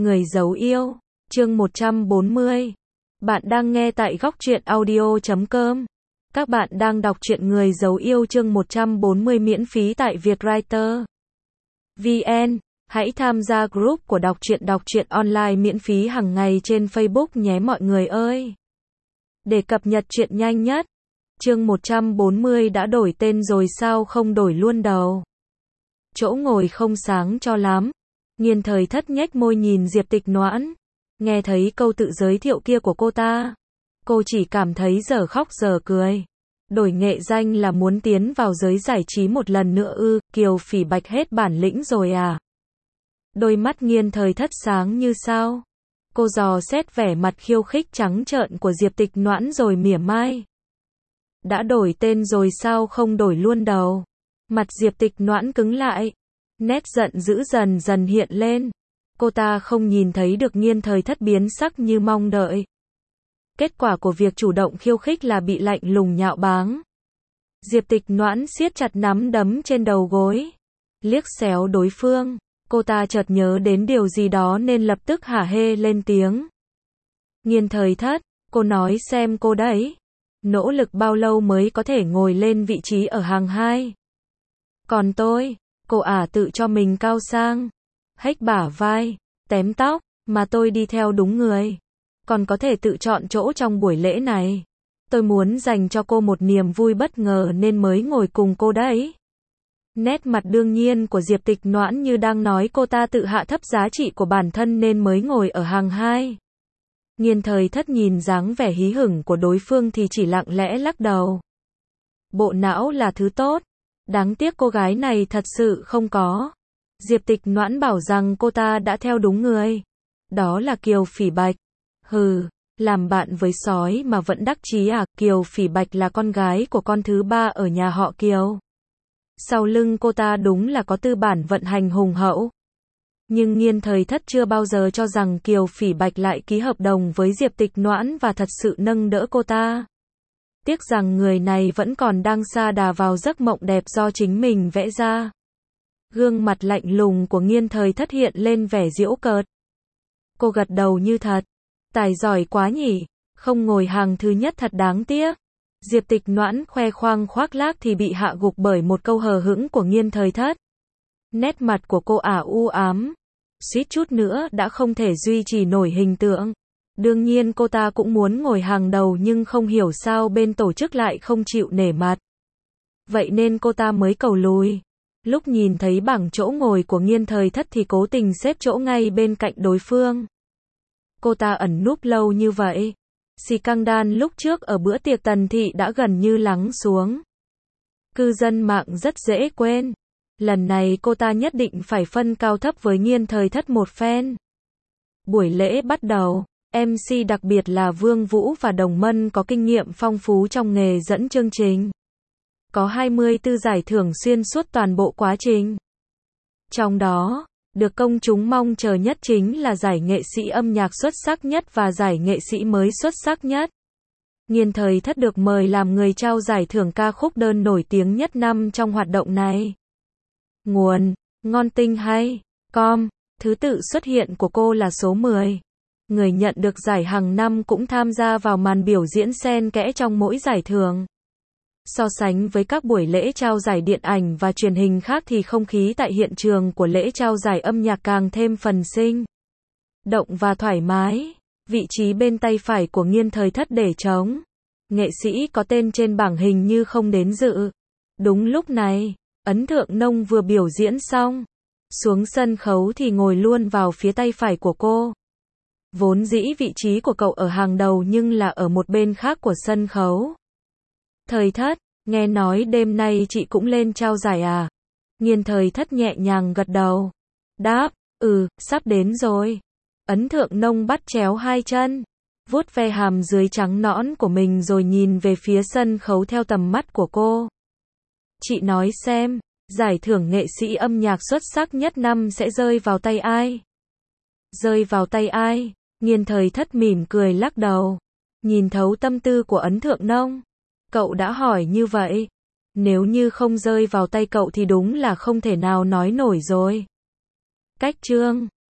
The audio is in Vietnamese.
Người giấu yêu, chương 140. Bạn đang nghe tại góc truyện audio.com. Các bạn đang đọc truyện Người giấu yêu chương 140 miễn phí tại Vietwriter VN. Hãy tham gia group của đọc truyện online miễn phí hàng ngày trên Facebook nhé mọi người ơi. Để cập nhật truyện nhanh nhất. Chương 140 đã đổi tên rồi sao không đổi luôn đầu. Chỗ ngồi không sáng cho lắm. Nghiên Thời Thất nhếch môi nhìn Diệp Tịch Noãn. Nghe thấy câu tự giới thiệu kia của cô ta, cô chỉ cảm thấy dở khóc dở cười. Đổi nghệ danh là muốn tiến vào giới giải trí một lần nữa ư? Kiều Phỉ Bạch hết bản lĩnh rồi à? Đôi mắt Nghiên Thời Thất sáng như sao. Cô dò xét vẻ mặt khiêu khích trắng trợn của Diệp Tịch Noãn rồi mỉa mai. Đã đổi tên rồi sao không đổi luôn đầu? Mặt Diệp Tịch Noãn cứng lại. Nét giận dữ dần dần hiện lên. Cô ta không nhìn thấy được Nghiên Thời Thất biến sắc như mong đợi. Kết quả của việc chủ động khiêu khích là bị lạnh lùng nhạo báng. Diệp Tịch Noãn siết chặt nắm đấm trên đầu gối. Liếc xéo đối phương. Cô ta chợt nhớ đến điều gì đó nên lập tức hả hê lên tiếng. Nghiên Thời Thất, cô nói xem cô đấy. Nỗ lực bao lâu mới có thể ngồi lên vị trí ở hàng 2? Còn tôi, cô ả tự cho mình cao sang. Hếch bả vai, tém tóc, mà tôi đi theo đúng người. Còn có thể tự chọn chỗ trong buổi lễ này. Tôi muốn dành cho cô một niềm vui bất ngờ nên mới ngồi cùng cô đấy. Nét mặt đương nhiên của Diệp Tịch Noãn như đang nói cô ta tự hạ thấp giá trị của bản thân nên mới ngồi ở hàng 2. Nghiên Thời Thất nhìn dáng vẻ hí hửng của đối phương thì chỉ lặng lẽ lắc đầu. Bộ não là thứ tốt. Đáng tiếc cô gái này thật sự không có. Diệp Tịch Noãn bảo rằng cô ta đã theo đúng người. Đó là Kiều Phỉ Bạch. Hừ, làm bạn với sói mà vẫn đắc chí à? Kiều Phỉ Bạch là con gái của con thứ 3 ở nhà họ Kiều. Sau lưng cô ta đúng là có tư bản vận hành hùng hậu. Nhưng Nghiên Thời Thất chưa bao giờ cho rằng Kiều Phỉ Bạch lại ký hợp đồng với Diệp Tịch Noãn và thật sự nâng đỡ cô ta. Tiếc rằng người này vẫn còn đang sa đà vào giấc mộng đẹp do chính mình vẽ ra. Gương mặt lạnh lùng của Nghiên Thời Thất hiện lên vẻ giễu cợt. Cô gật đầu như thật. Tài giỏi quá nhỉ, không ngồi hàng thứ nhất thật đáng tiếc. Diệp Tịch Noãn khoe khoang khoác lác thì bị hạ gục bởi một câu hờ hững của Nghiên Thời Thất. Nét mặt của cô ả u ám. Suýt chút nữa đã không thể duy trì nổi hình tượng. Đương nhiên cô ta cũng muốn ngồi hàng đầu nhưng không hiểu sao bên tổ chức lại không chịu nể mặt. Vậy nên cô ta mới cầu lùi. Lúc nhìn thấy bảng chỗ ngồi của Nghiên Thời Thất thì cố tình xếp chỗ ngay bên cạnh đối phương. Cô ta ẩn núp lâu như vậy. Scandal lúc trước ở bữa tiệc Tần Thị đã gần như lắng xuống. Cư dân mạng rất dễ quên. Lần này cô ta nhất định phải phân cao thấp với Nghiên Thời Thất một phen. Buổi lễ bắt đầu. MC đặc biệt là Vương Vũ và Đồng Mân có kinh nghiệm phong phú trong nghề dẫn chương trình. Có 24 giải thưởng xuyên suốt toàn bộ quá trình. Trong đó, được công chúng mong chờ nhất chính là giải nghệ sĩ âm nhạc xuất sắc nhất và giải nghệ sĩ mới xuất sắc nhất. Nghiên Thời Thất được mời làm người trao giải thưởng ca khúc đơn nổi tiếng nhất năm trong hoạt động này. Nguồn: Ngon Tinh Hay Com. Thứ tự xuất hiện của cô là số 10. Người nhận được giải hàng năm cũng tham gia vào màn biểu diễn xen kẽ trong mỗi giải thưởng. So sánh với các buổi lễ trao giải điện ảnh và truyền hình khác thì không khí tại hiện trường của lễ trao giải âm nhạc càng thêm phần sinh động và thoải mái. Vị trí bên tay phải của Nghiên Thời Thất để trống. Nghệ sĩ có tên trên bảng hình như không đến dự. Đúng lúc này, Ấn Thượng Nông vừa biểu diễn xong. Xuống sân khấu thì ngồi luôn vào phía tay phải của cô. Vốn dĩ vị trí của cậu ở hàng đầu nhưng là ở một bên khác của sân khấu. Thời Thất, nghe nói đêm nay chị cũng lên trao giải à? Nghiên Thời Thất nhẹ nhàng gật đầu. Đáp, sắp đến rồi. Ấn Thượng Nông bắt chéo hai chân, vuốt ve hàm dưới trắng nõn của mình rồi nhìn về phía sân khấu theo tầm mắt của cô. Chị nói xem, giải thưởng nghệ sĩ âm nhạc xuất sắc nhất năm sẽ rơi vào tay ai? Rơi vào tay ai? Nghiên Thời Thất mỉm cười lắc đầu. Nhìn thấu tâm tư của Ấn Thượng Nông. Cậu đã hỏi như vậy. Nếu như không rơi vào tay cậu thì đúng là không thể nào nói nổi rồi. Cách chương